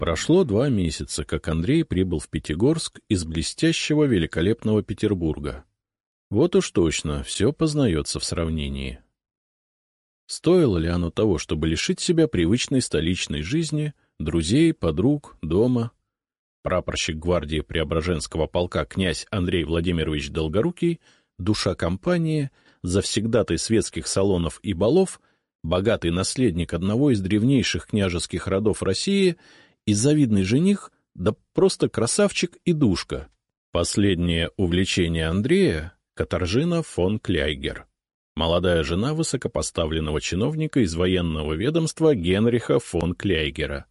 Прошло 2 месяца, как Андрей прибыл в Пятигорск из блестящего великолепного Петербурга. Вот уж точно, все познается в сравнении. Стоило ли оно того, чтобы лишить себя привычной столичной жизни, друзей, подруг, дома? Прапорщик гвардии Преображенского полка князь Андрей Владимирович Долгорукий, душа компании, завсегдатай светских салонов и балов, богатый наследник одного из древнейших княжеских родов России и завидный жених, да просто красавчик и душка. Последнее увлечение Андрея — Катаржина фон Кляйгер, молодая жена высокопоставленного чиновника из военного ведомства Генриха фон Кляйгера.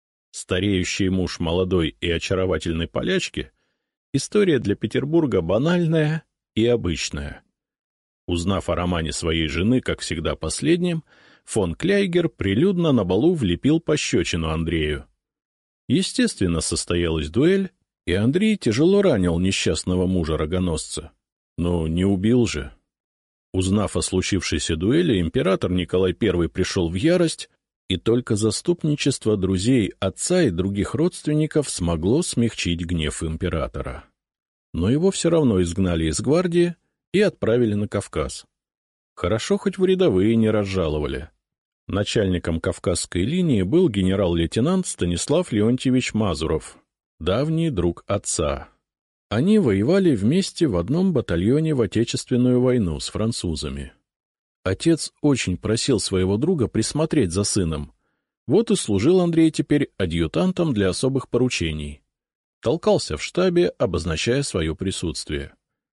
Стареющий муж молодой и очаровательной полячки — история для Петербурга банальная и обычная. Узнав о романе своей жены, как всегда последним, фон Кляйгер прилюдно на балу влепил пощечину Андрею. Естественно, состоялась дуэль, и Андрей тяжело ранил несчастного мужа-рогоносца. Но не убил же. Узнав о случившейся дуэли, император Николай I пришел в ярость, и только заступничество друзей отца и других родственников смогло смягчить гнев императора. Но его все равно изгнали из гвардии и отправили на Кавказ. Хорошо, хоть в рядовые не разжаловали. Начальником Кавказской линии был генерал-лейтенант Станислав Леонтьевич Мазуров, давний друг отца. Они воевали вместе в одном батальоне в Отечественную войну с французами. Отец очень просил своего друга присмотреть за сыном. Вот и служил Андрей теперь адъютантом для особых поручений. Толкался в штабе, обозначая свое присутствие.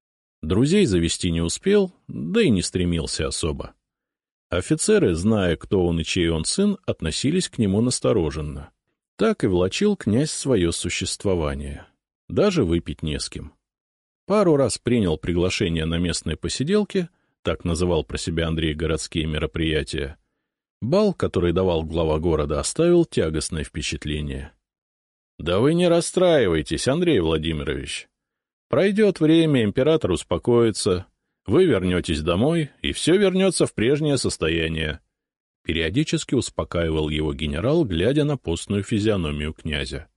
Друзей завести не успел, да и не стремился особо. Офицеры, зная, кто он и чей он сын, относились к нему настороженно. Так и влачил князь свое существование. Даже выпить не с кем. Пару раз принял приглашение на местные посиделки, так называл про себя Андрей городские мероприятия. Бал, который давал глава города, оставил тягостное впечатление. — Да вы не расстраивайтесь, Андрей Владимирович. Пройдет время, император успокоится, вы вернетесь домой, и все вернется в прежнее состояние. Периодически успокаивал его генерал, глядя на постную физиономию князя.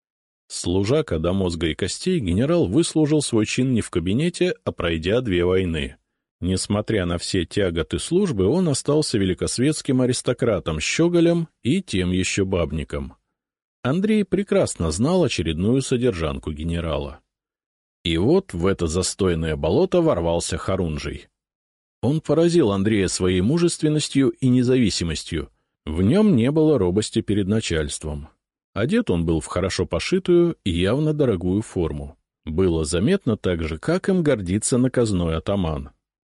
Служака до мозга и костей, генерал выслужил свой чин не в кабинете, а пройдя 2 войны. Несмотря на все тяготы службы, он остался великосветским аристократом, щеголем и тем еще бабником. Андрей прекрасно знал очередную содержанку генерала. И вот в это застойное болото ворвался Хорунжий. Он поразил Андрея своей мужественностью и независимостью. В нем не было робости перед начальством. Одет он был в хорошо пошитую и явно дорогую форму. Было заметно также, как им гордится наказной атаман.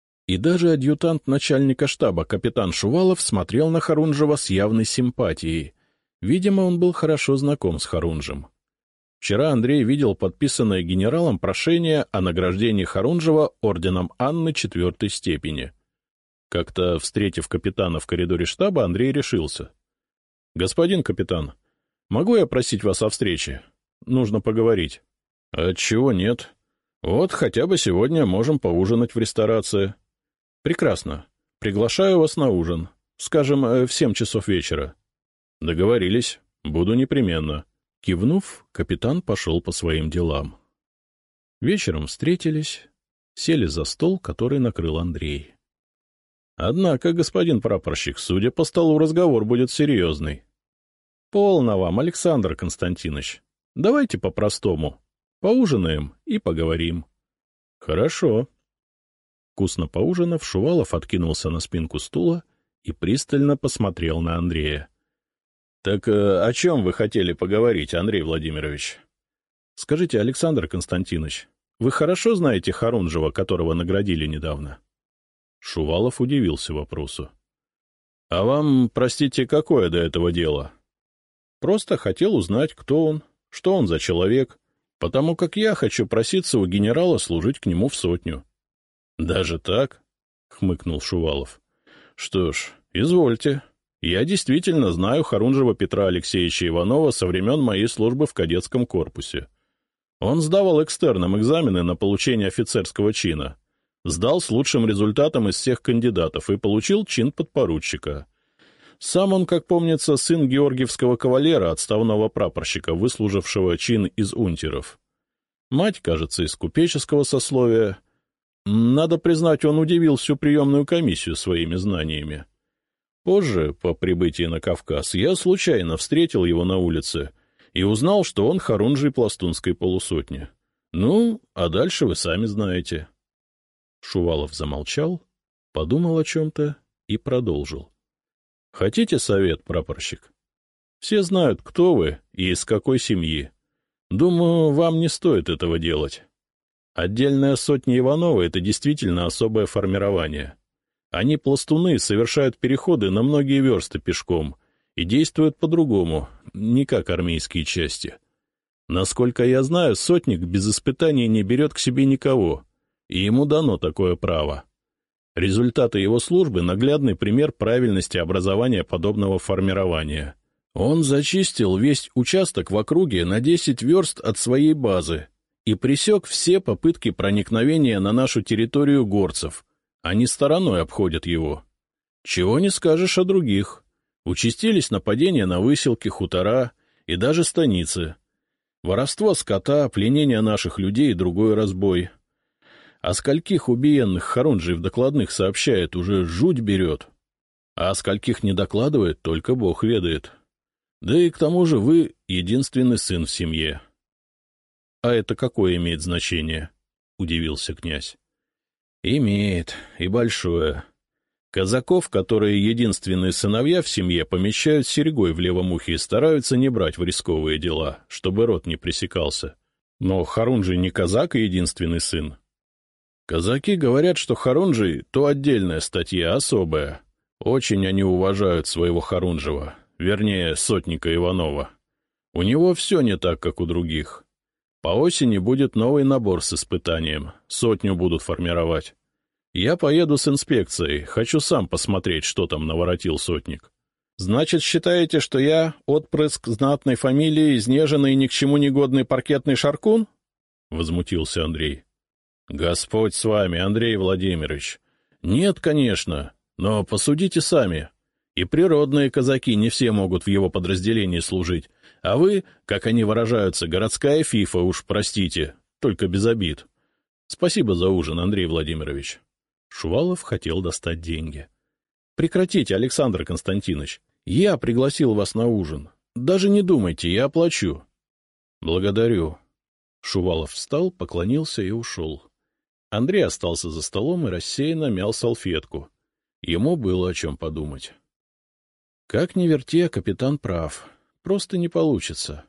И даже адъютант начальника штаба капитан Шувалов смотрел на Хорунжева с явной симпатией. Видимо, он был хорошо знаком с Хорунжем. Вчера Андрей видел подписанное генералом прошение о награждении Хорунжева орденом Анны 4-й степени. Как-то, встретив капитана в коридоре штаба, Андрей решился. — Господин капитан, могу я просить вас о встрече? Нужно поговорить. — Отчего нет? Вот хотя бы сегодня можем поужинать в ресторации. — Прекрасно. Приглашаю вас на ужин. Скажем, в 7 часов вечера. — Договорились. Буду непременно. Кивнув, капитан пошел по своим делам. Вечером встретились, сели за стол, который накрыл Андрей. — Однако, господин прапорщик, судя по столу, разговор будет серьезный. — Полно вам, Александр Константинович. Давайте по-простому. Поужинаем и поговорим. — Хорошо. Вкусно поужинав, Шувалов откинулся на спинку стула и пристально посмотрел на Андрея. — Так о чем вы хотели поговорить, Андрей Владимирович? — Скажите, Александр Константинович, вы хорошо знаете Хорунжева, которого наградили недавно? Шувалов удивился вопросу. — А вам, простите, какое до этого дело? — Просто хотел узнать, кто он, что он за человек, потому как я хочу проситься у генерала служить к нему в 100. — Даже так? — хмыкнул Шувалов. — Что ж, извольте. Я действительно знаю Хорунжева Петра Алексеевича Иванова со времен моей службы в кадетском корпусе. Он сдавал экстерном экзамены на получение офицерского чина, сдал с лучшим результатом из всех кандидатов и получил чин подпоручика. Сам он, как помнится, сын георгиевского кавалера, отставного прапорщика, выслужившего чин из унтеров. Мать, кажется, из купеческого сословия. Надо признать, он удивил всю приемную комиссию своими знаниями. Позже, по прибытии на Кавказ, я случайно встретил его на улице и узнал, что он хорунжий пластунской полусотни. Ну, а дальше вы сами знаете. Шувалов замолчал, подумал о чем-то и продолжил. — Хотите совет, прапорщик? Все знают, кто вы и из какой семьи. Думаю, вам не стоит этого делать. Отдельная сотня Иванова — это действительно особое формирование. Они, пластуны, совершают переходы на многие версты пешком и действуют по-другому, не как армейские части. Насколько я знаю, сотник без испытаний не берет к себе никого, и ему дано такое право. Результаты его службы — наглядный пример правильности образования подобного формирования. Он зачистил весь участок в округе на 10 верст от своей базы и пресек все попытки проникновения на нашу территорию горцев. Они стороной обходят его. Чего не скажешь о других. Участились нападения на выселки, хутора и даже станицы. Воровство скота, пленение наших людей и другой разбой. О скольких убиенных хорунжий в докладных сообщает, уже жуть берет. А о скольких не докладывает, только Бог ведает. Да и к тому же вы единственный сын в семье. — А это какое имеет значение? — удивился князь. — Имеет, и большое. Казаков, которые единственные сыновья в семье, помещают серьгой в левом ухе и стараются не брать в рисковые дела, чтобы род не пресекался. Но хорунжий не казак и единственный сын. Казаки говорят, что хорунжий — то отдельная статья, особая. Очень они уважают своего хорунжего, вернее, сотника Иванова. У него все не так, как у других. По осени будет новый набор с испытанием, 100 будут формировать. Я поеду с инспекцией, хочу сам посмотреть, что там наворотил сотник. — Значит, считаете, что я отпрыск знатной фамилии, изнеженный и ни к чему негодный паркетный шаркун? — возмутился Андрей. — Господь с вами, Андрей Владимирович. Нет, конечно, но посудите сами. И природные казаки не все могут в его подразделении служить, а вы, как они выражаются, городская фифа, уж простите, только без обид. Спасибо за ужин, Андрей Владимирович. Шувалов хотел достать деньги. — Прекратите, Александр Константинович. Я пригласил вас на ужин. Даже не думайте, я оплачу. — Благодарю. Шувалов встал, поклонился и ушел. Андрей остался за столом и рассеянно мял салфетку. Ему было о чем подумать. Как ни верти, а капитан прав. Просто не получится.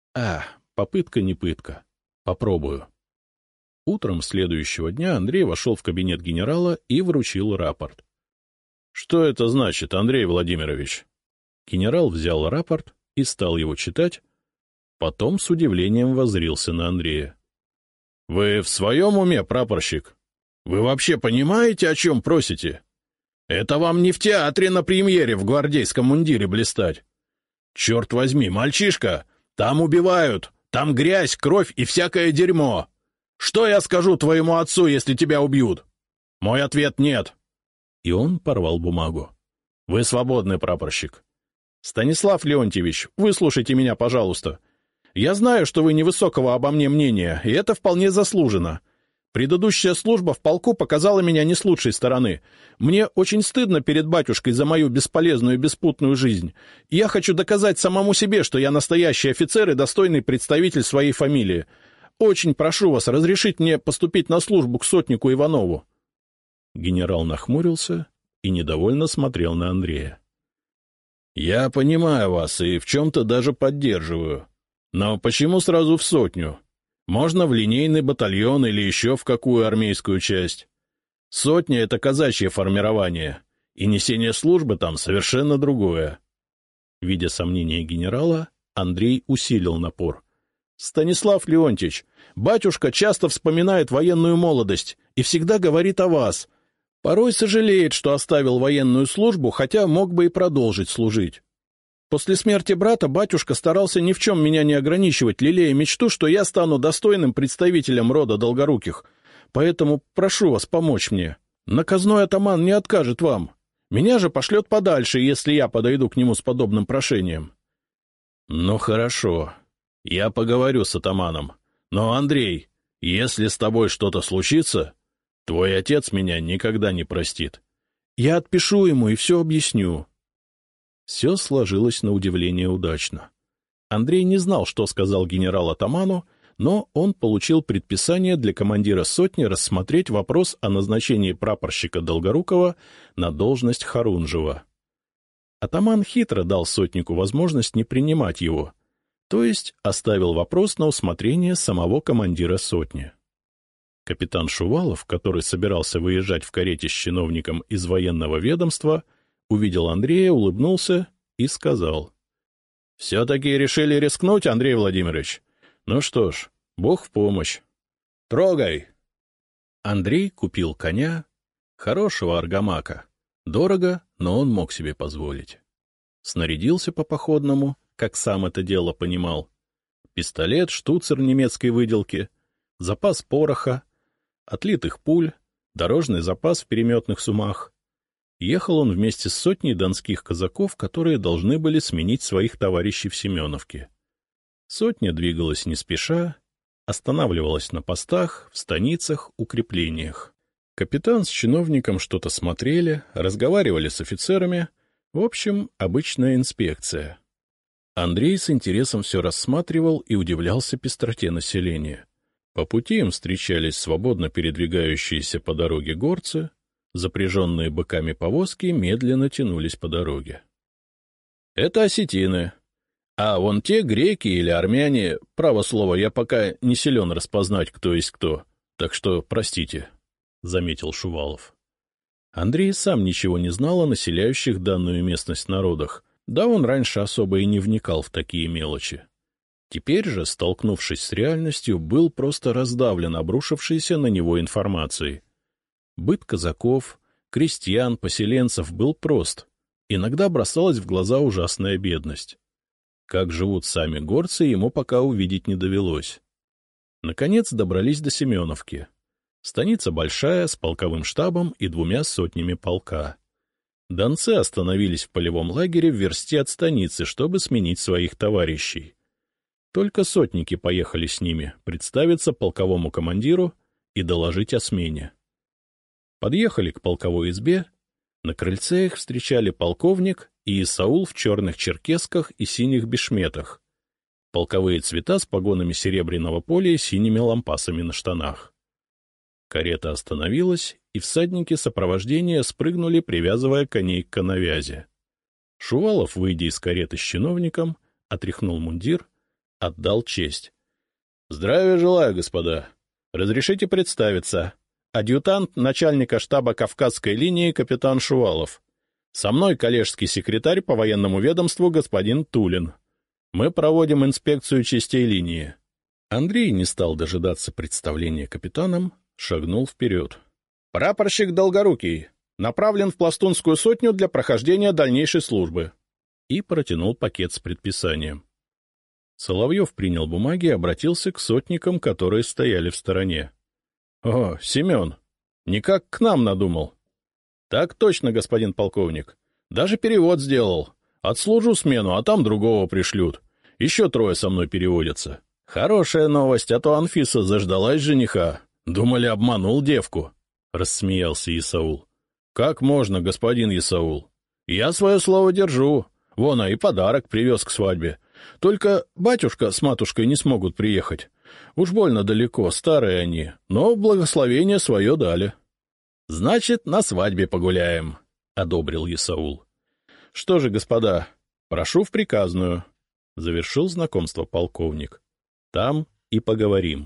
Попытка не пытка. Попробую. Утром следующего дня Андрей вошел в кабинет генерала и вручил рапорт. — Что это значит, Андрей Владимирович? Генерал взял рапорт и стал его читать, потом с удивлением воззрился на Андрея. — Вы в своем уме, прапорщик? Вы вообще понимаете, о чем просите? Это вам не в театре на премьере в гвардейском мундире блистать. Черт возьми, мальчишка, там убивают, там грязь, кровь и всякое дерьмо. Что я скажу твоему отцу, если тебя убьют? Мой ответ — нет. И он порвал бумагу. — Вы свободны, прапорщик. — Станислав Леонтьевич, выслушайте меня, пожалуйста. Я знаю, что вы невысокого обо мне мнения, и это вполне заслуженно. Предыдущая служба в полку показала меня не с лучшей стороны. Мне очень стыдно перед батюшкой за мою бесполезную и беспутную жизнь. Я хочу доказать самому себе, что я настоящий офицер и достойный представитель своей фамилии. Очень прошу вас разрешить мне поступить на службу к сотнику Иванову. Генерал нахмурился и недовольно смотрел на Андрея. — Я понимаю вас и в чем-то даже поддерживаю. Но почему сразу в сотню? Можно в линейный батальон или еще в какую армейскую часть. Сотня — это казачье формирование, и несение службы там совершенно другое. Видя сомнения генерала, Андрей усилил напор. — Станислав Леонтьевич, батюшка часто вспоминает военную молодость и всегда говорит о вас. Порой сожалеет, что оставил военную службу, хотя мог бы и продолжить служить. После смерти брата батюшка старался ни в чем меня не ограничивать, лелея мечту, что я стану достойным представителем рода Долгоруких. Поэтому прошу вас помочь мне. Наказной атаман не откажет вам. Меня же пошлет подальше, если я подойду к нему с подобным прошением. — Ну, хорошо. Я поговорю с атаманом. Но, Андрей, если с тобой что-то случится, твой отец меня никогда не простит. Я отпишу ему и все объясню. Все сложилось на удивление удачно. Андрей не знал, что сказал генерал атаману, но он получил предписание для командира сотни рассмотреть вопрос о назначении прапорщика Долгорукова на должность Харунжева. Атаман хитро дал сотнику возможность не принимать его, то есть оставил вопрос на усмотрение самого командира сотни. Капитан Шувалов, который собирался выезжать в карете с чиновником из военного ведомства, увидел Андрея, улыбнулся и сказал: — Все-таки решили рискнуть, Андрей Владимирович? Ну что ж, Бог в помощь. Трогай! Андрей купил коня, хорошего аргамака. Дорого, но он мог себе позволить. Снарядился по-походному, как сам это дело понимал. Пистолет, штуцер немецкой выделки, запас пороха, отлитых пуль, дорожный запас в переметных сумах. Ехал он вместе с сотней донских казаков, которые должны были сменить своих товарищей в Семеновке. Сотня двигалась не спеша, останавливалась на постах, в станицах, укреплениях. Капитан с чиновником что-то смотрели, разговаривали с офицерами. В общем, обычная инспекция. Андрей с интересом все рассматривал и удивлялся пестроте населения. По пути им встречались свободно передвигающиеся по дороге горцы, запряженные быками повозки медленно тянулись по дороге. — Это осетины. А вон те греки или армяне, право слово, я пока не силен распознать, кто есть кто, так что простите, — заметил Шувалов. Андрей сам ничего не знал о населяющих данную местность народах, да он раньше особо и не вникал в такие мелочи. Теперь же, столкнувшись с реальностью, был просто раздавлен обрушившейся на него информацией. Быт казаков, крестьян, поселенцев был прост, иногда бросалась в глаза ужасная бедность. Как живут сами горцы, ему пока увидеть не довелось. Наконец добрались до Семеновки. Станица большая, с полковым штабом и 2 сотнями полка. Донцы остановились в полевом лагере в версте от станицы, чтобы сменить своих товарищей. Только сотники поехали с ними представиться полковому командиру и доложить о смене. Подъехали к полковой избе. На крыльце их встречали полковник и Исаул в черных черкесках и синих бешметах. Полковые цвета с погонами серебряного поля и синими лампасами на штанах. Карета остановилась, и всадники сопровождения спрыгнули, привязывая коней к коновязи. Шувалов, выйдя из кареты с чиновником, отряхнул мундир, отдал честь. — Здравия желаю, господа. Разрешите представиться. Адъютант начальника штаба Кавказской линии капитан Шувалов. Со мной коллежский секретарь по военному ведомству господин Тулин. Мы проводим инспекцию частей линии. Андрей не стал дожидаться представления капитаном, шагнул вперед. — Прапорщик Долгорукий направлен в Пластунскую сотню для прохождения дальнейшей службы. И протянул пакет с предписанием. Соловьев принял бумаги и обратился к сотникам, которые стояли в стороне. — О, Семен, никак к нам надумал. — Так точно, господин полковник. Даже перевод сделал. Отслужу смену, а там другого пришлют. Еще 3 со мной переводятся. Хорошая новость, а то Анфиса заждалась жениха. Думали, обманул девку, — рассмеялся Исаул. — Как можно, господин Исаул? Я свое слово держу. Вон, и подарок привез к свадьбе. Только батюшка с матушкой не смогут приехать. Уж больно далеко, старые они, но благословение свое дали. — Значит, на свадьбе погуляем, — одобрил Исаул. — Что же, господа, прошу в приказную, — завершил знакомство полковник. — Там и поговорим.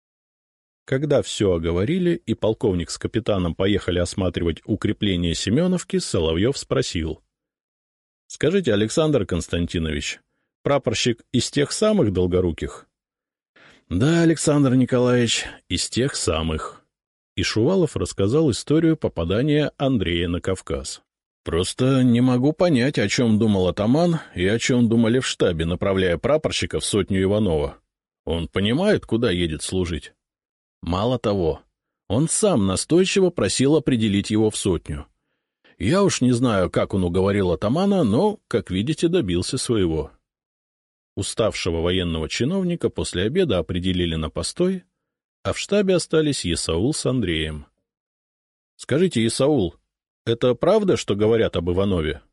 Когда все оговорили и полковник с капитаном поехали осматривать укрепление Семеновки, Соловьев спросил. — Скажите, Александр Константинович, прапорщик из тех самых Долгоруких? — Да, Александр Николаевич, из тех самых. И Шувалов рассказал историю попадания Андрея на Кавказ. — Просто не могу понять, о чем думал атаман и о чем думали в штабе, направляя прапорщика в сотню Иванова. Он понимает, куда едет служить? Мало того, он сам настойчиво просил определить его в сотню. Я уж не знаю, как он уговорил атамана, но, как видите, добился своего. Уставшего военного чиновника после обеда определили на постой, а в штабе остались Исаул с Андреем. — Скажите, Исаул, это правда, что говорят об Иванове?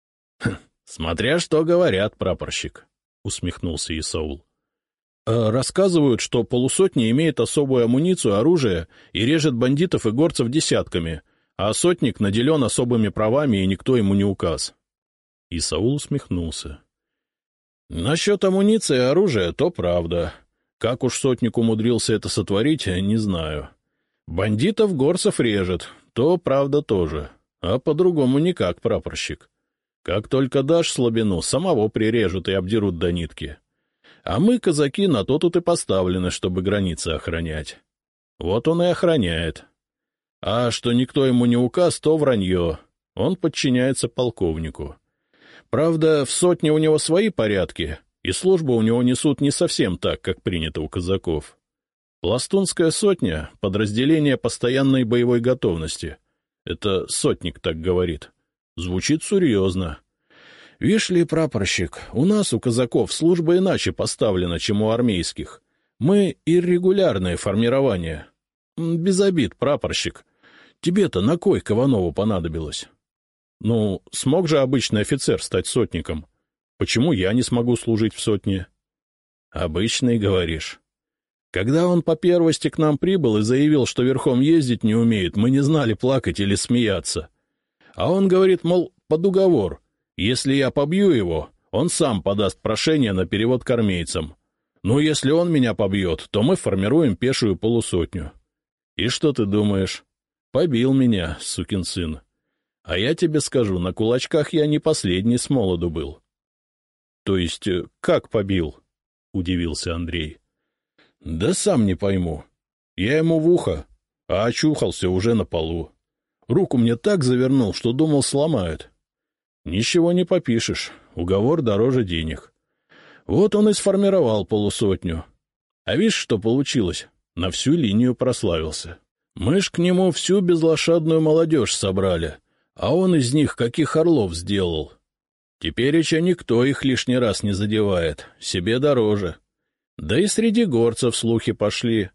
— Смотря что говорят, прапорщик, — усмехнулся Исаул. — Рассказывают, что полусотня имеет особую амуницию, оружие и режет бандитов и горцев десятками, а сотник наделен особыми правами, и никто ему не указ. Исаул усмехнулся. — Насчет амуниции и оружия, то правда. Как уж сотник умудрился это сотворить, не знаю. Бандитов горцев режет, то правда тоже, а по-другому никак, прапорщик. Как только дашь слабину, самого прирежут и обдерут до нитки. А мы, казаки, на то тут и поставлены, чтобы границы охранять. Вот он и охраняет. А что никто ему не указ, то вранье. Он подчиняется полковнику. Правда, в сотне у него свои порядки, и службу у него несут не совсем так, как принято у казаков. Пластунская сотня — подразделение постоянной боевой готовности. Это сотник так говорит. Звучит серьезно. Вишь ли, прапорщик, у нас, у казаков, служба иначе поставлена, чем у армейских. Мы иррегулярное формирование. Без обид, прапорщик. Тебе-то на кой к Иванову понадобилось? Ну, смог же обычный офицер стать сотником. Почему я не смогу служить в сотне? Обычный, говоришь. Когда он по первости к нам прибыл и заявил, что верхом ездить не умеет, мы не знали, плакать или смеяться. А он говорит, мол, под уговор. Если я побью его, он сам подаст прошение на перевод к армейцам. Но если он меня побьет, то мы формируем пешую полусотню. И что ты думаешь? Побил меня, сукин сын. А я тебе скажу, на кулачках я не последний с молоду был. — То есть как побил? — удивился Андрей. — Да сам не пойму. Я ему в ухо, а очухался уже на полу. Руку мне так завернул, что думал, сломают. Ничего не попишешь, уговор дороже денег. Вот он и сформировал полусотню. А видишь, что получилось? На всю линию прославился. Мы ж к нему всю безлошадную молодежь собрали, а он из них каких орлов сделал. Тепереча никто их лишний раз не задевает, себе дороже. Да и среди горцев слухи пошли.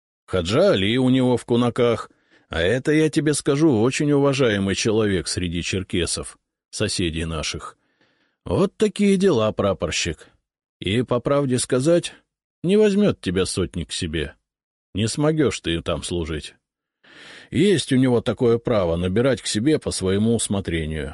Хаджа Али у него в кунаках, а это, я тебе скажу, очень уважаемый человек среди черкесов, соседей наших. Вот такие дела, прапорщик. И, по правде сказать, не возьмет тебя сотник к себе. Не смогешь ты там служить. Есть у него такое право набирать к себе по своему усмотрению.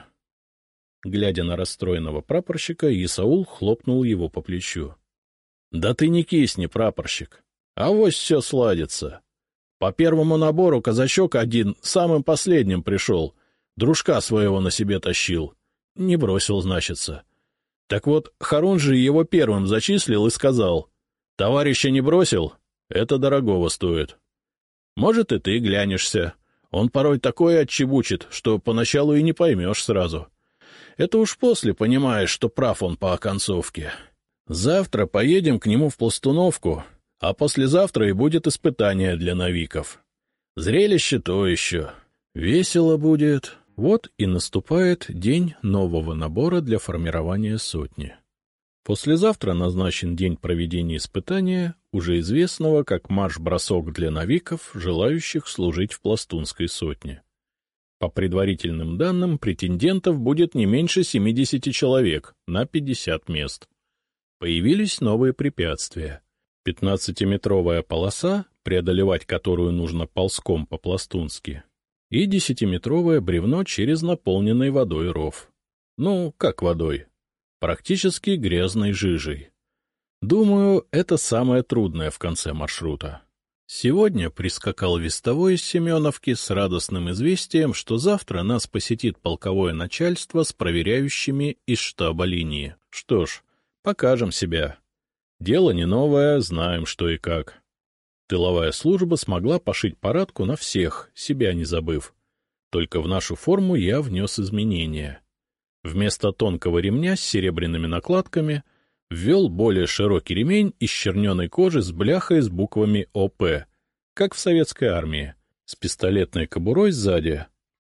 Глядя на расстроенного прапорщика, Исаул хлопнул его по плечу. — Да ты не кисни, прапорщик. Авось все сладится. По первому набору казачок один самым последним пришел, дружка своего на себе тащил. Не бросил, значится. Так вот, Харунжий его первым зачислил и сказал: «Товарища не бросил? Это дорогого стоит. Может, и ты глянешься. Он порой такое отчебучит, что поначалу и не поймешь сразу. Это уж после понимаешь, что прав он по оконцовке. Завтра поедем к нему в Пластуновку, а послезавтра и будет испытание для новиков. Зрелище то еще. Весело будет». Вот и наступает день нового набора для формирования сотни. Послезавтра назначен день проведения испытания, уже известного как марш-бросок для новиков, желающих служить в пластунской сотне. По предварительным данным, претендентов будет не меньше 70 человек на 50 мест. Появились новые препятствия. 15-метровая полоса, преодолевать которую нужно ползком по-пластунски, и 10-метровое бревно через наполненный водой ров. Ну, как водой? Практически грязной жижей. Думаю, это самое трудное в конце маршрута. Сегодня прискакал вестовой из Семеновки с радостным известием, что завтра нас посетит полковое начальство с проверяющими из штаба линии. Что ж, покажем себя. Дело не новое, знаем что и как. Тыловая служба смогла пошить парадку на всех, себя не забыв. Только в нашу форму я внес изменения. Вместо тонкого ремня с серебряными накладками ввел более широкий ремень из черненой кожи с бляхой с буквами ОП, как в советской армии, с пистолетной кобурой сзади,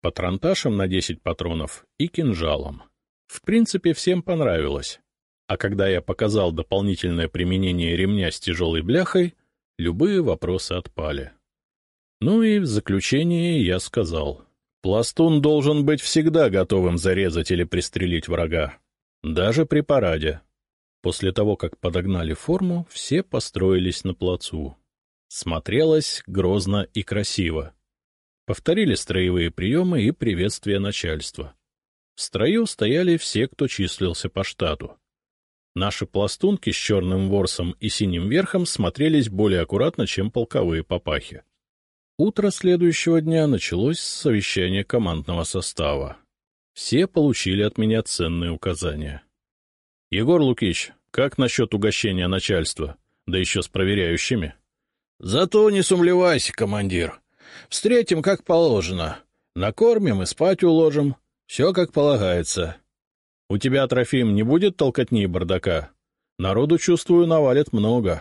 патронташем на 10 патронов и кинжалом. В принципе, всем понравилось. А когда я показал дополнительное применение ремня с тяжелой бляхой, любые вопросы отпали. Ну и в заключение я сказал: пластун должен быть всегда готовым зарезать или пристрелить врага, даже при параде. После того, как подогнали форму, все построились на плацу. Смотрелось грозно и красиво. Повторили строевые приемы и приветствия начальства. В строю стояли все, кто числился по штату. Наши пластунки с черным ворсом и синим верхом смотрелись более аккуратно, чем полковые папахи. Утро следующего дня началось с совещания командного состава. Все получили от меня ценные указания. — Егор Лукич, как насчет угощения начальства, да еще с проверяющими? — Зато не сумлевайся, командир. Встретим как положено. Накормим и спать уложим. Все как полагается. У тебя, Трофим, не будет толкотни и бардака? Народу, чувствую, навалит много.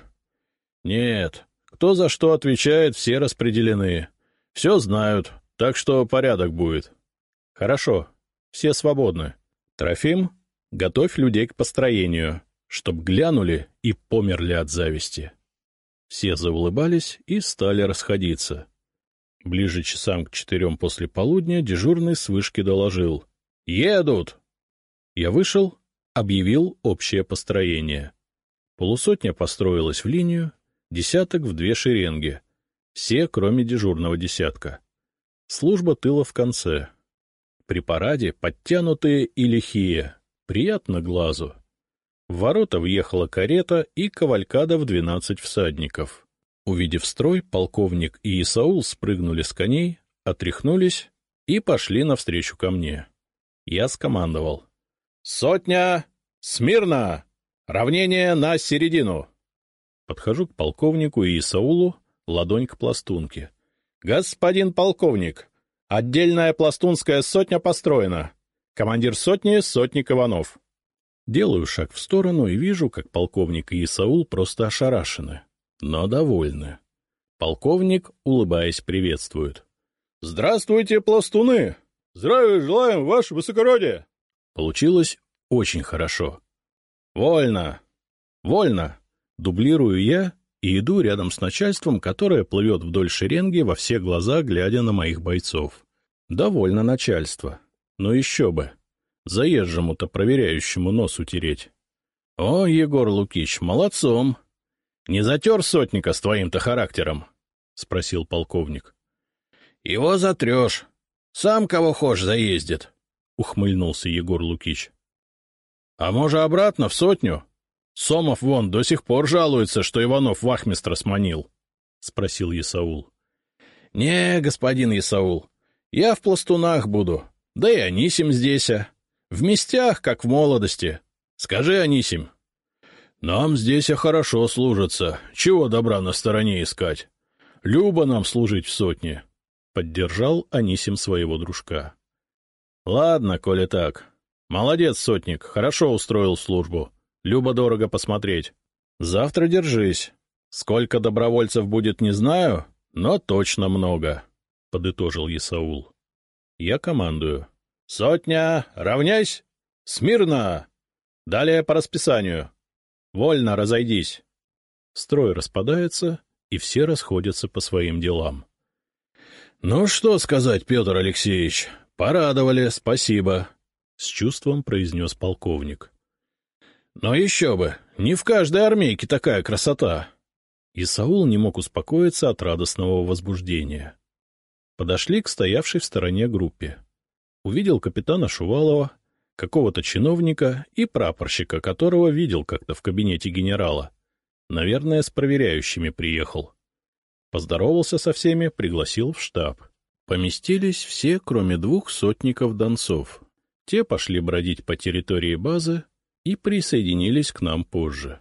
Нет, кто за что отвечает, все распределены. Все знают, так что порядок будет. Хорошо, все свободны. Трофим, готовь людей к построению, чтоб глянули и померли от зависти. Все заулыбались и стали расходиться. Ближе часам к 4 после полудня дежурный с вышки доложил: «Едут!» Я вышел, объявил общее построение. Полусотня построилась в линию, десяток в 2 шеренги, все, кроме дежурного десятка. Служба тыла в конце. При параде подтянутые и лихие, приятно глазу. В ворота въехала карета и кавалькада в 12 всадников. Увидев строй, полковник и Исаул спрыгнули с коней, отряхнулись и пошли навстречу ко мне. Я скомандовал: «Сотня! Смирно! Равнение на середину!» Подхожу к полковнику и Исаулу, ладонь к пластунке. «Господин полковник, отдельная пластунская сотня построена. Командир сотни — сотник Иванов». Делаю шаг в сторону и вижу, как полковник и Исаул просто ошарашены, но довольны. Полковник, улыбаясь, приветствует: «Здравствуйте, пластуны! Здравия желаем, ваше высокородие!» Получилось очень хорошо. «Вольно! Вольно!» Дублирую я и иду рядом с начальством, которое плывет вдоль шеренги во все глаза, глядя на моих бойцов. Довольно начальство. Но еще бы. Заезжему-то проверяющему нос утереть. — О, Егор Лукич, молодцом! Не затер сотника с твоим-то характером? — спросил полковник. — Его затрешь. Сам кого хошь заездит, — ухмыльнулся Егор Лукич. — А может, обратно, в сотню? Сомов вон до сих пор жалуется, что Иванов вахмистра сманил, — спросил Исаул. — Не, господин Исаул, я в пластунах буду, да и Анисим здесь, в местях, как в молодости. Скажи, Анисим. — Нам здесь хорошо служится, чего добра на стороне искать. Любо нам служить в сотне, — поддержал Анисим своего дружка. — Ладно, коли так. Молодец, сотник, хорошо устроил службу. Любо-дорого посмотреть. Завтра держись. Сколько добровольцев будет, не знаю, но точно много, — подытожил Исаул. Я командую: «Сотня, равняйсь! Смирно! Далее по расписанию. Вольно разойдись». Строй распадается, и все расходятся по своим делам. — Ну, что сказать, Петр Алексеевич, порадовали, спасибо, — с чувством произнес полковник. — Но еще бы, не в каждой армейке такая красота. Исаул не мог успокоиться от радостного возбуждения. Подошли к стоявшей в стороне группе. Увидел капитана Шувалова, какого-то чиновника и прапорщика, которого видел как-то в кабинете генерала. Наверное, с проверяющими приехал. Поздоровался со всеми, пригласил в штаб. Поместились все, кроме 2 сотников-донцов. Те пошли бродить по территории базы и присоединились к нам позже.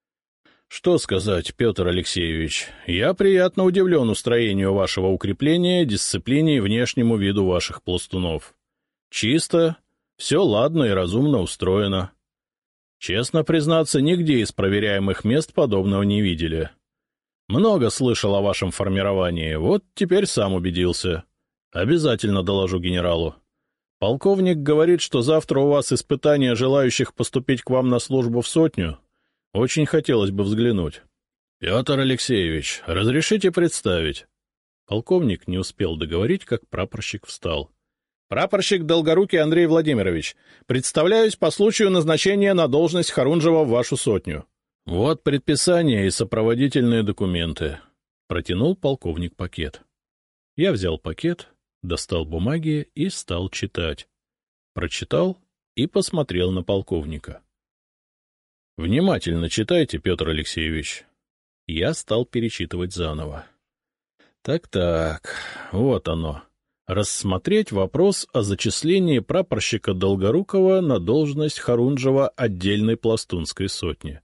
— Что сказать, Петр Алексеевич, я приятно удивлен устроению вашего укрепления, дисциплине и внешнему виду ваших пластунов. Чисто, все ладно и разумно устроено. Честно признаться, нигде из проверяемых мест подобного не видели. Много слышал о вашем формировании, вот теперь сам убедился. Обязательно доложу генералу. Полковник говорит, что завтра у вас испытание желающих поступить к вам на службу в сотню. Очень хотелось бы взглянуть. Петр Алексеевич, разрешите представить? Полковник не успел договорить, как прапорщик встал. Прапорщик Долгорукий Андрей Владимирович, представляюсь по случаю назначения на должность Харунжева в вашу сотню. Вот предписание и сопроводительные документы. Протянул полковник пакет. Я взял пакет, достал бумаги и стал читать. Прочитал и посмотрел на полковника. — Внимательно читайте, Петр Алексеевич. Я стал перечитывать заново. Так, вот оно. Рассмотреть вопрос о зачислении прапорщика Долгорукова на должность Харунжева отдельной пластунской сотни.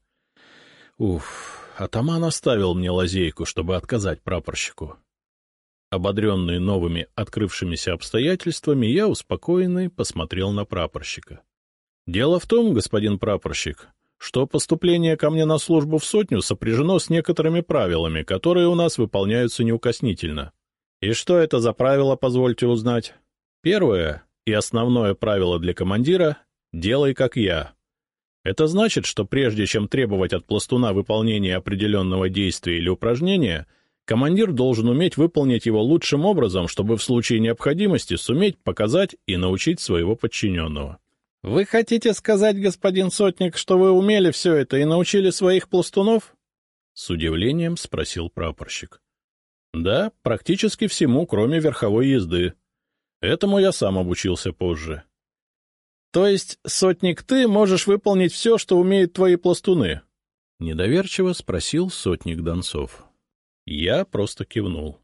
Атаман оставил мне лазейку, чтобы отказать прапорщику. Ободренный новыми открывшимися обстоятельствами, я успокоенный посмотрел на прапорщика. — Дело в том, господин прапорщик, что поступление ко мне на службу в сотню сопряжено с некоторыми правилами, которые у нас выполняются неукоснительно. И что это за правила, позвольте узнать? Первое и основное правило для командира — делай как я. Это значит, что прежде чем требовать от пластуна выполнения определенного действия или упражнения, командир должен уметь выполнить его лучшим образом, чтобы в случае необходимости суметь показать и научить своего подчиненного. — Вы хотите сказать, господин сотник, что вы умели все это и научили своих пластунов? — с удивлением спросил прапорщик. — Да, практически всему, кроме верховой езды. Этому я сам обучился позже. — То есть, сотник, ты можешь выполнить все, что умеют твои пластуны? — недоверчиво спросил сотник Донцов. Я просто кивнул.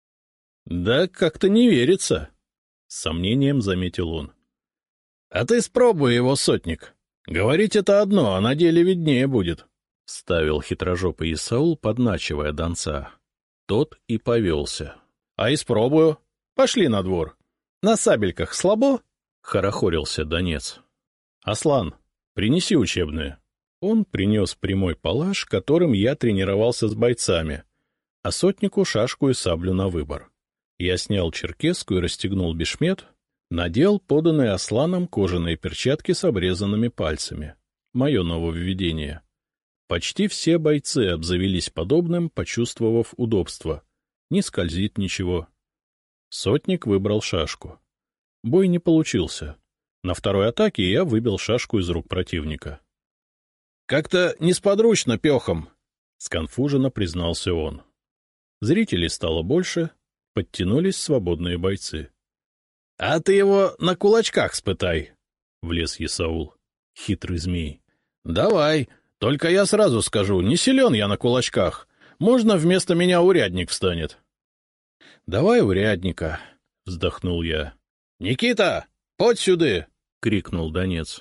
— Да как-то не верится, — с сомнением заметил он. — А ты спробуй его, сотник. Говорить это одно, а на деле виднее будет, — вставил хитрожопый Исаул, подначивая Донца. Тот и повелся. — А испробую. Пошли на двор. На сабельках слабо? — хорохорился Донец. — Аслан, принеси учебные. Он принес прямой палаш, которым я тренировался с бойцами, а сотнику шашку и саблю на выбор. Я снял черкеску и расстегнул бешмет, надел поданные Асланом кожаные перчатки с обрезанными пальцами. Мое нововведение. Почти все бойцы обзавелись подобным, почувствовав удобство. Не скользит ничего. Сотник выбрал шашку. Бой не получился. На второй атаке я выбил шашку из рук противника. — Как-то несподручно пехом, — сконфуженно признался он. Зрителей стало больше, подтянулись свободные бойцы. — А ты его на кулачках спытай, — влез Исаул, хитрый змей. — Давай, только я сразу скажу, не силен я на кулачках. Можно вместо меня урядник встанет. — Давай урядника, — вздохнул я. — Никита, подь сюды! — крикнул Донец.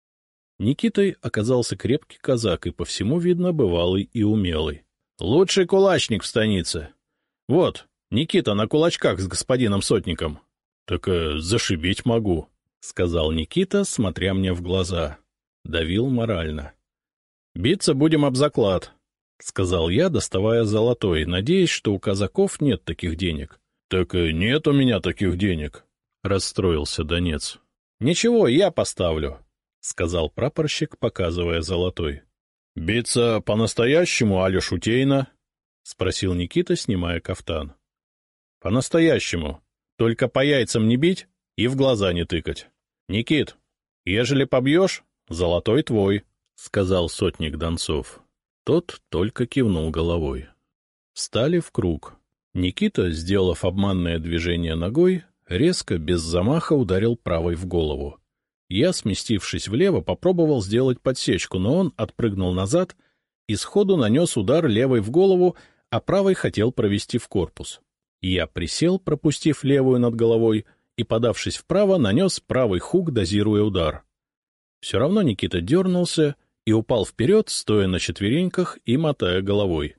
Никитой оказался крепкий казак и по всему видно бывалый и умелый. — Лучший кулачник в станице. Вот, Никита на кулачках с господином сотником. — Так зашибить могу, — сказал Никита, смотря мне в глаза. Давил морально. — Биться будем об заклад, — сказал я, доставая золотой, надеясь, что у казаков нет таких денег. — Так нет у меня таких денег, — расстроился Донец. — Ничего, я поставлю, — сказал прапорщик, показывая золотой. — Биться по-настоящему, али шутейно? — спросил Никита, снимая кафтан. — По-настоящему. Только по яйцам не бить и в глаза не тыкать. — Никит, ежели побьешь, золотой твой, — сказал сотник Донцов. Тот только кивнул головой. Встали в круг. Никита, сделав обманное движение ногой, резко, без замаха ударил правой в голову. Я, сместившись влево, попробовал сделать подсечку, но он отпрыгнул назад и сходу нанес удар левой в голову, а правой хотел провести в корпус. Я присел, пропустив левую над головой, и, подавшись вправо, нанес правый хук, дозируя удар. Все равно Никита дернулся и упал вперед, стоя на четвереньках и мотая головой.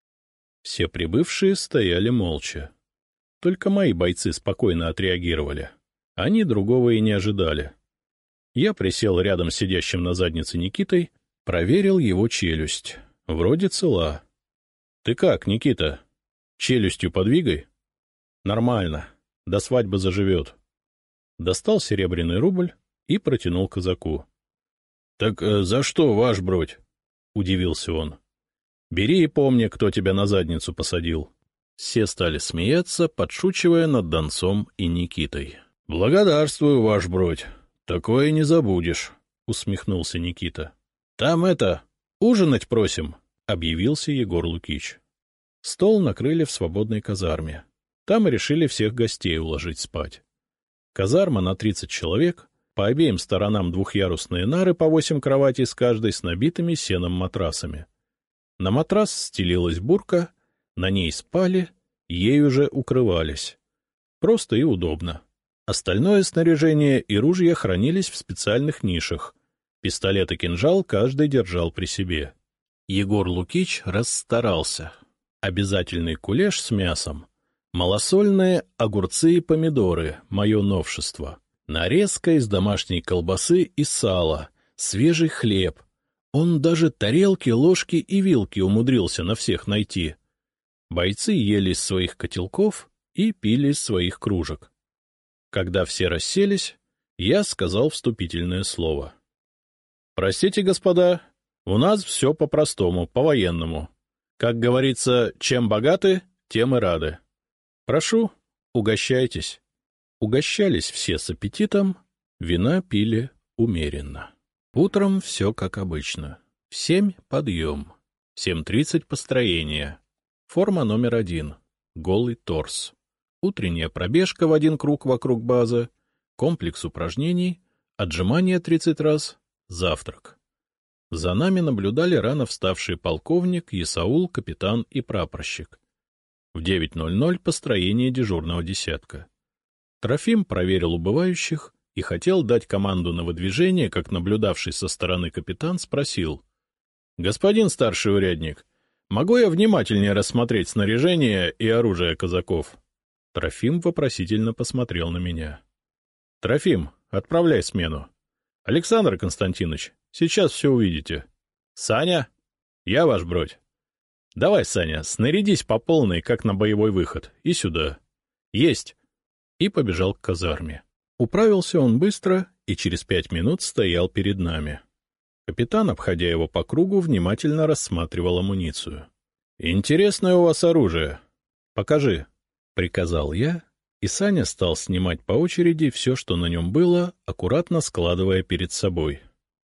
Все прибывшие стояли молча. Только мои бойцы спокойно отреагировали. Они другого и не ожидали. Я присел рядом с сидящим на заднице Никитой, проверил его челюсть. Вроде цела. — Ты как, Никита? Челюстью подвигай. — Нормально. До свадьбы заживет. Достал серебряный рубль и протянул казаку. — Так за что, ваш бродь? — удивился он. — Бери и помни, кто тебя на задницу посадил. Все стали смеяться, подшучивая над Донцом и Никитой. — Благодарствую, ваш бродь. Такое не забудешь, — усмехнулся Никита. — Там ужинать просим, — объявился Егор Лукич. Стол накрыли в свободной казарме. Там и решили всех гостей уложить спать. Казарма на 30 человек, по обеим сторонам двухъярусные нары по 8 кроватей с каждой с набитыми сеном матрасами. На матрас стелилась бурка, на ней спали, ею же укрывались. Просто и удобно. Остальное снаряжение и ружья хранились в специальных нишах. Пистолет и кинжал каждый держал при себе. Егор Лукич расстарался. Обязательный кулеш с мясом, малосольные огурцы и помидоры — мое новшество, нарезка из домашней колбасы и сала, свежий хлеб. Он даже тарелки, ложки и вилки умудрился на всех найти. Бойцы ели из своих котелков и пили из своих кружек. Когда все расселись, я сказал вступительное слово. — Простите, господа, у нас все по-простому, по-военному. Как говорится, чем богаты, тем и рады. Прошу, угощайтесь. Угощались все с аппетитом, вина пили умеренно. Утром все как обычно. В 7 — подъем, в 7:30 — построение. Форма номер 1 — голый торс. Утренняя пробежка в 1 круг вокруг базы, комплекс упражнений, отжимания 30 раз, завтрак. За нами наблюдали рано вставшие полковник, есаул, капитан и прапорщик. В 9:00 построение дежурного десятка. Трофим проверил убывающих и хотел дать команду на выдвижение, как наблюдавший со стороны капитан спросил. — Господин старший урядник, могу я внимательнее рассмотреть снаряжение и оружие казаков? Трофим вопросительно посмотрел на меня. — Трофим, отправляй смену. — Александр Константинович, сейчас все увидите. — Саня? — Я ваш бродь. — Давай, Саня, снарядись по полной, как на боевой выход, и сюда. — Есть. И побежал к казарме. Управился он быстро и через 5 минут стоял перед нами. Капитан, обходя его по кругу, внимательно рассматривал амуницию. — Интересное у вас оружие. Покажи, — приказал я, и Саня стал снимать по очереди все, что на нем было, аккуратно складывая перед собой.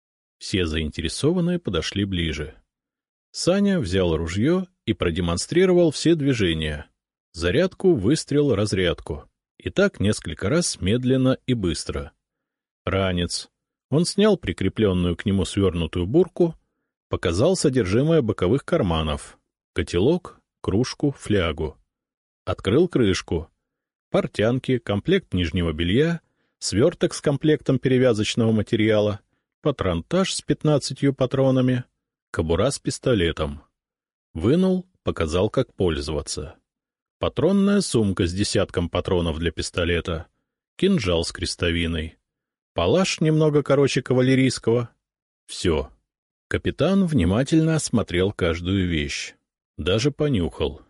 Все заинтересованные подошли ближе. Саня взял ружье и продемонстрировал все движения. Зарядку, выстрел, разрядку. И так несколько раз медленно и быстро. Ранец. Он снял прикрепленную к нему свернутую бурку, показал содержимое боковых карманов, котелок, кружку, флягу. Открыл крышку. Портянки, комплект нижнего белья, сверток с комплектом перевязочного материала, патронтаж с 15 патронами, кобура с пистолетом. Вынул, показал, как пользоваться. Патронная сумка с десятком патронов для пистолета, кинжал с крестовиной, палаш немного короче кавалерийского. Все. Капитан внимательно осмотрел каждую вещь. Даже понюхал.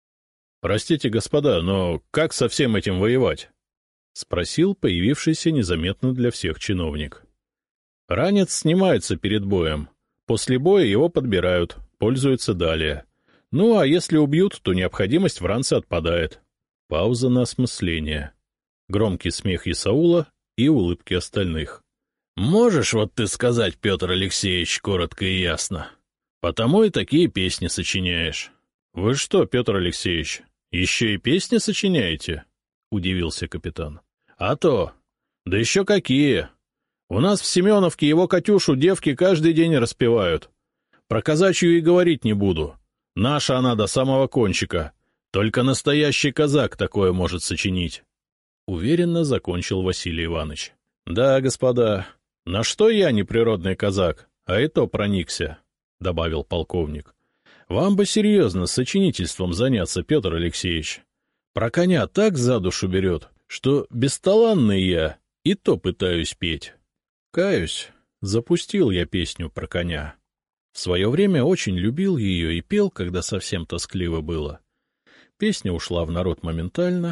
— Простите, господа, но как со всем этим воевать? — спросил появившийся незаметно для всех чиновник. — Ранец снимается перед боем. После боя его подбирают, пользуются далее. Ну, а если убьют, то необходимость в ранце отпадает. Пауза на осмысление. Громкий смех Исаула и улыбки остальных. — Можешь вот ты сказать, Петр Алексеевич, коротко и ясно? Потому и такие песни сочиняешь. — Вы что, Петр Алексеевич, еще и песни сочиняете? — удивился капитан. — А то! Да еще какие! У нас в Семеновке его Катюшу девки каждый день распевают. Про казачью и говорить не буду. Наша она до самого кончика. Только настоящий казак такое может сочинить. Уверенно закончил Василий Иванович. — Да, господа, на что я не природный казак, а и то проникся, — добавил полковник. — Вам бы серьезно сочинительством заняться, Петр Алексеевич. Про коня так за душу берет, что бесталанный я и то пытаюсь петь. Каюсь, запустил я песню про коня. В свое время очень любил ее и пел, когда совсем тоскливо было. Песня ушла в народ моментально,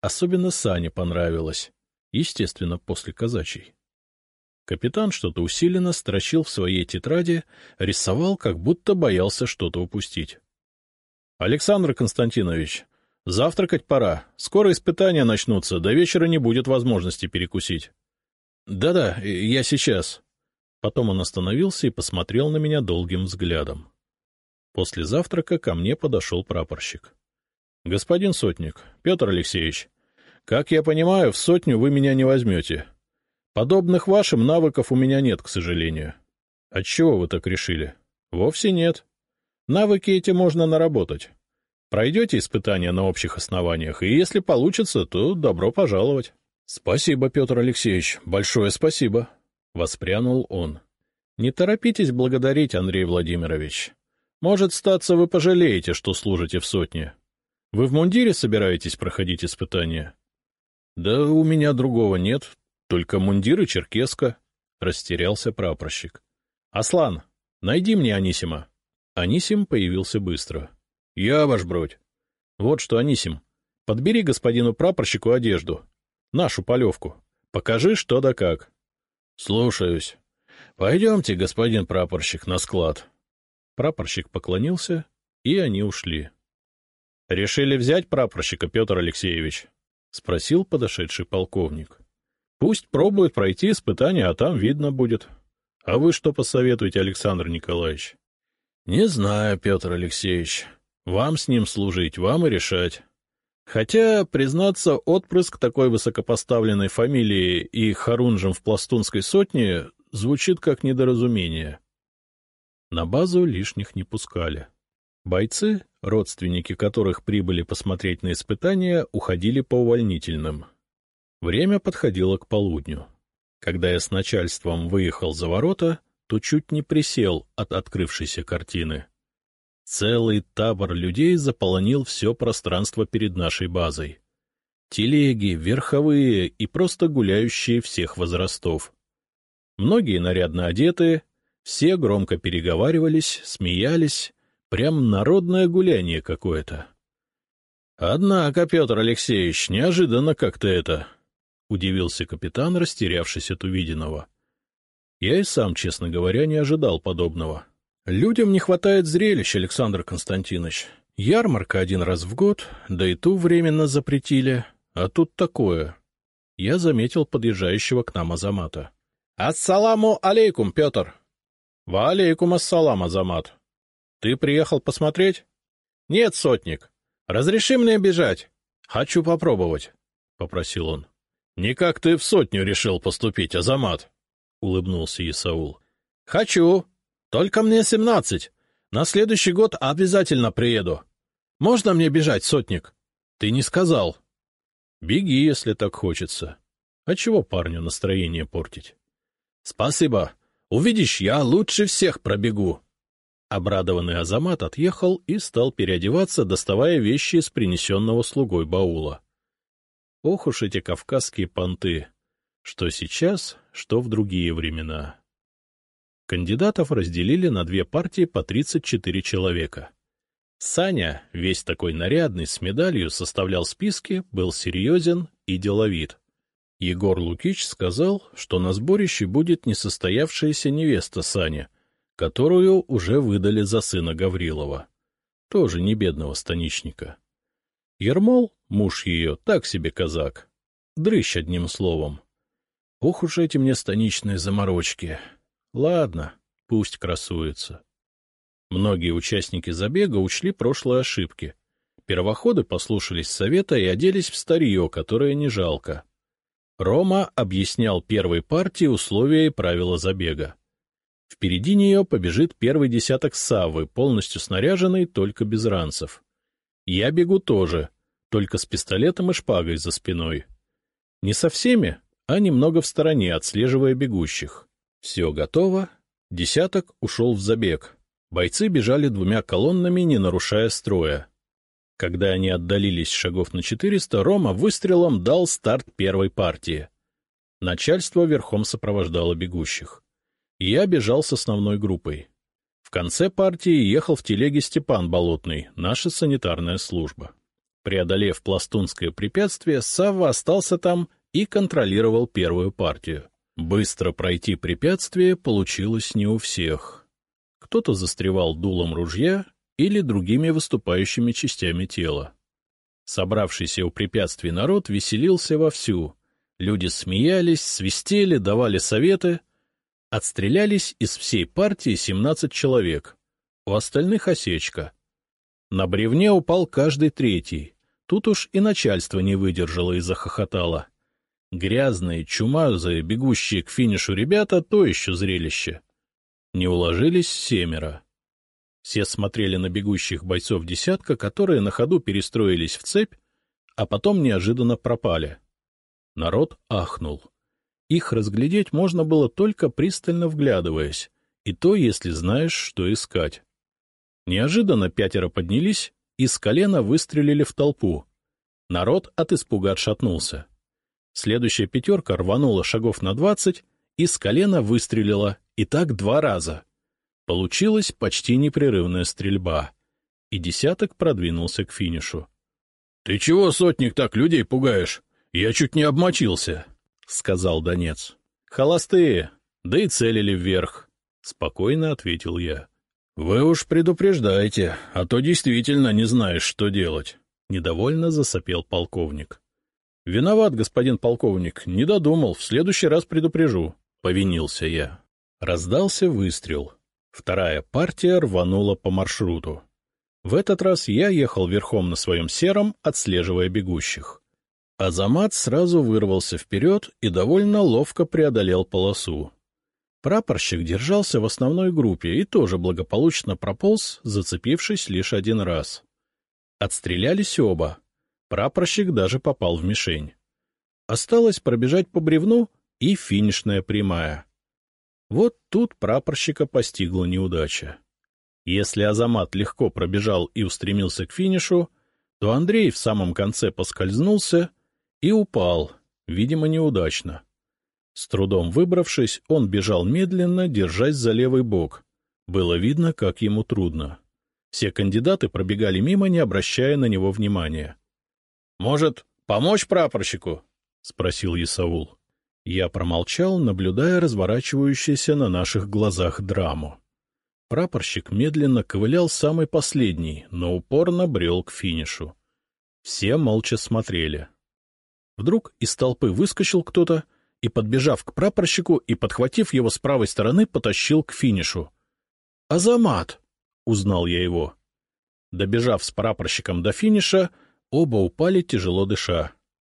Особенно Сане понравилось, естественно, после казачьей. Капитан что-то усиленно строчил в своей тетради, рисовал, как будто боялся что-то упустить. — Александр Константинович, завтракать пора. Скоро испытания начнутся, до вечера не будет возможности перекусить. — Да-да, я сейчас. Потом он остановился и посмотрел на меня долгим взглядом. После завтрака ко мне подошел прапорщик. — Господин сотник, Петр Алексеевич, как я понимаю, в сотню вы меня не возьмете. Подобных вашим навыков у меня нет, к сожалению. Отчего вы так решили? Вовсе нет. Навыки эти можно наработать. Пройдете испытания на общих основаниях, и если получится, то добро пожаловать. — Спасибо, Петр Алексеевич, большое спасибо, — воспрянул он. — Не торопитесь благодарить, Андрей Владимирович. Может, статься, вы пожалеете, что служите в сотне. Вы в мундире собираетесь проходить испытания? — Да у меня другого нет, только мундир и черкеска, — растерялся прапорщик. — Аслан, найди мне Анисима. Анисим появился быстро. — Я, ваш бродь. — Вот что, Анисим, подбери господину прапорщику одежду. Нашу полевку. Покажи, что да как. — Слушаюсь. Пойдемте, господин прапорщик, на склад. Прапорщик поклонился, и они ушли. — Решили взять прапорщика, Петр Алексеевич? — спросил подошедший полковник. — Пусть пробует пройти испытания, а там видно будет. А вы что посоветуете, Александр Николаевич? — Не знаю, Петр Алексеевич. Вам с ним служить, вам и решать. Хотя, признаться, отпрыск такой высокопоставленной фамилии и хорунжем в пластунской сотне звучит как недоразумение. На базу лишних не пускали. Бойцы, родственники которых прибыли посмотреть на испытания, уходили по увольнительным. Время подходило к полудню. Когда я с начальством выехал за ворота, то чуть не присел от открывшейся картины. Целый табор людей заполонил все пространство перед нашей базой. Телеги, верховые и просто гуляющие всех возрастов. Многие нарядно одетые, все громко переговаривались, смеялись. Прям народное гуляние какое-то. — Однако, Петр Алексеевич, неожиданно как-то это, — удивился капитан, растерявшись от увиденного. Я и сам, честно говоря, не ожидал подобного. Людям не хватает зрелищ, Александр Константинович. Ярмарка один раз в год, да и ту временно запретили, а тут такое. Я заметил подъезжающего к нам Азамата. — Ассаламу алейкум, Петр! — Ва алейкум ассалам, Азамат. — Ты приехал посмотреть? — Нет, сотник. Разреши мне бежать. — Хочу попробовать, — попросил он. — Никак ты в сотню решил поступить, Азамат, — улыбнулся Исаул. — Хочу. Только мне 17. На следующий год обязательно приеду. Можно мне бежать, сотник? Ты не сказал. Беги, если так хочется. А чего парню настроение портить? Спасибо. Увидишь, я лучше всех пробегу. Обрадованный Азамат отъехал и стал переодеваться, доставая вещи из принесенного слугой баула. Ох уж эти кавказские понты, что сейчас, что в другие времена. Кандидатов разделили на две партии по 34 человека. Саня, весь такой нарядный, с медалью, составлял списки, был серьезен и деловит. Егор Лукич сказал, что на сборище будет несостоявшаяся невеста Сани, которую уже выдали за сына Гаврилова, тоже не бедного станичника. Ермол, муж ее, так себе казак, дрыщ одним словом. Ох уж эти мне станичные заморочки. Ладно, пусть красуется. Многие участники забега учли прошлые ошибки. Первоходы послушались совета и оделись в старье, которое не жалко. Рома объяснял первой партии условия и правила забега. Впереди нее побежит первый десяток Саввы, полностью снаряженный, только без ранцев. Я бегу тоже, только с пистолетом и шпагой за спиной. Не со всеми, а немного в стороне, отслеживая бегущих. Все готово, десяток ушел в забег. Бойцы бежали двумя колоннами, не нарушая строя. Когда они отдалились шагов на 400, Рома выстрелом дал старт первой партии. Начальство верхом сопровождало бегущих. Я бежал с основной группой. В конце партии ехал в телеге Степан Болотный, наша санитарная служба. Преодолев пластунское препятствие, Савва остался там и контролировал первую партию. Быстро пройти препятствие получилось не у всех. Кто-то застревал дулом ружья или другими выступающими частями тела. Собравшийся у препятствий народ веселился вовсю. Люди смеялись, свистели, давали советы. Отстрелялись из всей партии 17 человек. У остальных осечка. На бревне упал каждый третий. Тут уж и начальство не выдержало и захохотало. Грязные, чумазые, бегущие к финишу ребята — то еще зрелище. Не уложились 7. Все смотрели на бегущих бойцов десятка, которые на ходу перестроились в цепь, а потом неожиданно пропали. Народ ахнул. Их разглядеть можно было только пристально вглядываясь, и то, если знаешь, что искать. Неожиданно 5 поднялись и с колена выстрелили в толпу. Народ от испуга отшатнулся. Следующая 5 рванула шагов на 20 и с колена выстрелила, и так 2 раза. Получилась почти непрерывная стрельба, и десяток продвинулся к финишу. — Ты чего, сотник, так людей пугаешь? Я чуть не обмочился, — сказал Донец. — Холостые, да и целили вверх, — спокойно ответил я. — Вы уж предупреждайте, а то действительно не знаешь, что делать, — недовольно засопел полковник. — Виноват, господин полковник, не додумал, в следующий раз предупрежу, — повинился я. Раздался выстрел. Вторая партия рванула по маршруту. В этот раз я ехал верхом на своем сером, отслеживая бегущих. Азамат сразу вырвался вперед и довольно ловко преодолел полосу. Прапорщик держался в основной группе и тоже благополучно прополз, зацепившись лишь 1 раз. Отстрелялись оба. Прапорщик даже попал в мишень. Осталось пробежать по бревну и финишная прямая. Вот тут прапорщика постигла неудача. Если Азамат легко пробежал и устремился к финишу, то Андрей в самом конце поскользнулся и упал, видимо, неудачно. С трудом выбравшись, он бежал медленно, держась за левый бок. Было видно, как ему трудно. Все кандидаты пробегали мимо, не обращая на него внимания. — Может, помочь прапорщику? — спросил Исаул. Я промолчал, наблюдая разворачивающуюся на наших глазах драму. Прапорщик медленно ковылял самый последний, но упорно брел к финишу. Все молча смотрели. Вдруг из толпы выскочил кто-то и, подбежав к прапорщику и подхватив его с правой стороны, потащил к финишу. — Азамат! — узнал я его. Добежав с прапорщиком до финиша, оба упали, тяжело дыша.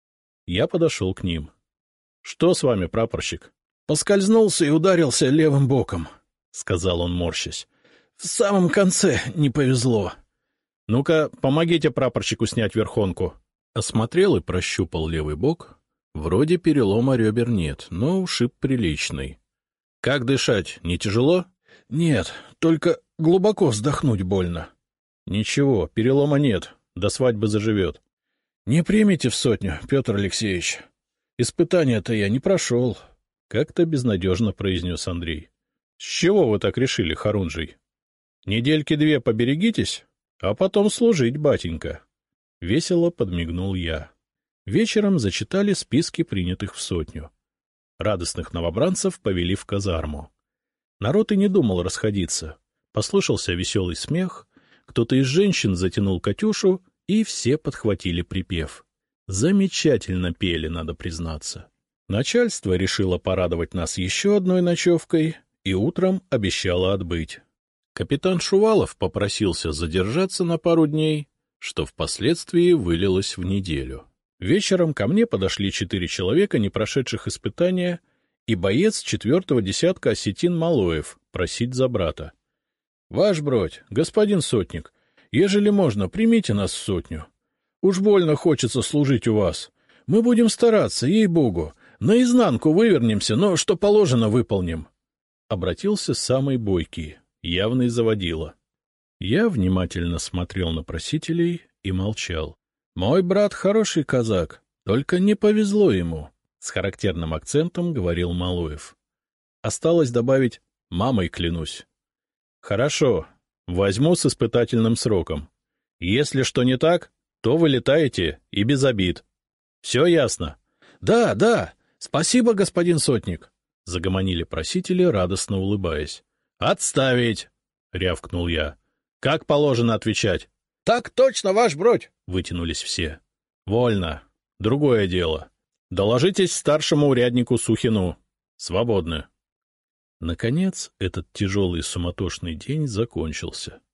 Я подошел к ним. — Что с вами, прапорщик? — Поскользнулся и ударился левым боком, — сказал он, морщась. — В самом конце не повезло. — Ну-ка, помогите прапорщику снять верхонку. Осмотрел и прощупал левый бок. Вроде перелома ребер нет, но ушиб приличный. — Как дышать, не тяжело? — Нет, только глубоко вздохнуть больно. — Ничего, перелома нет, до свадьбы заживет. — Не примите в 100, Петр Алексеевич. Испытания-то я не прошел, — как-то безнадежно произнес Андрей. — С чего вы так решили, Хорунжий? — 2 недельки поберегитесь, а потом служить, батенька. Весело подмигнул я. Вечером зачитали списки принятых в 100. Радостных новобранцев повели в казарму. Народ и не думал расходиться. Послышался веселый смех, кто-то из женщин затянул Катюшу, и все подхватили припев. Замечательно пели, надо признаться. Начальство решило порадовать нас еще одной ночевкой и утром обещало отбыть. Капитан Шувалов попросился задержаться на пару дней, что впоследствии вылилось в неделю. Вечером ко мне подошли 4 человека, не прошедших испытания, и боец 4-го десятка осетин Малоев просить за брата. — Ваш бродь, господин сотник, ежели можно, примите нас в 100. Уж больно хочется служить у вас. Мы будем стараться, ей-богу. Наизнанку вывернемся, но что положено, выполним. Обратился самый бойкий, явный заводила. Я внимательно смотрел на просителей и молчал. — Мой брат хороший казак, только не повезло ему, — с характерным акцентом говорил Малоев. Осталось добавить «мамой клянусь». — Хорошо, возьму с испытательным сроком. Если что не так, то вылетаете и без обид. Все ясно? — Да, да, спасибо, господин сотник, — загомонили просители, радостно улыбаясь. — Отставить! — рявкнул я. — Как положено отвечать? — Так точно, ваш бродь! — вытянулись все. — Вольно. Другое дело. Доложитесь старшему уряднику Сухину. Свободны. Наконец, этот тяжелый суматошный день закончился.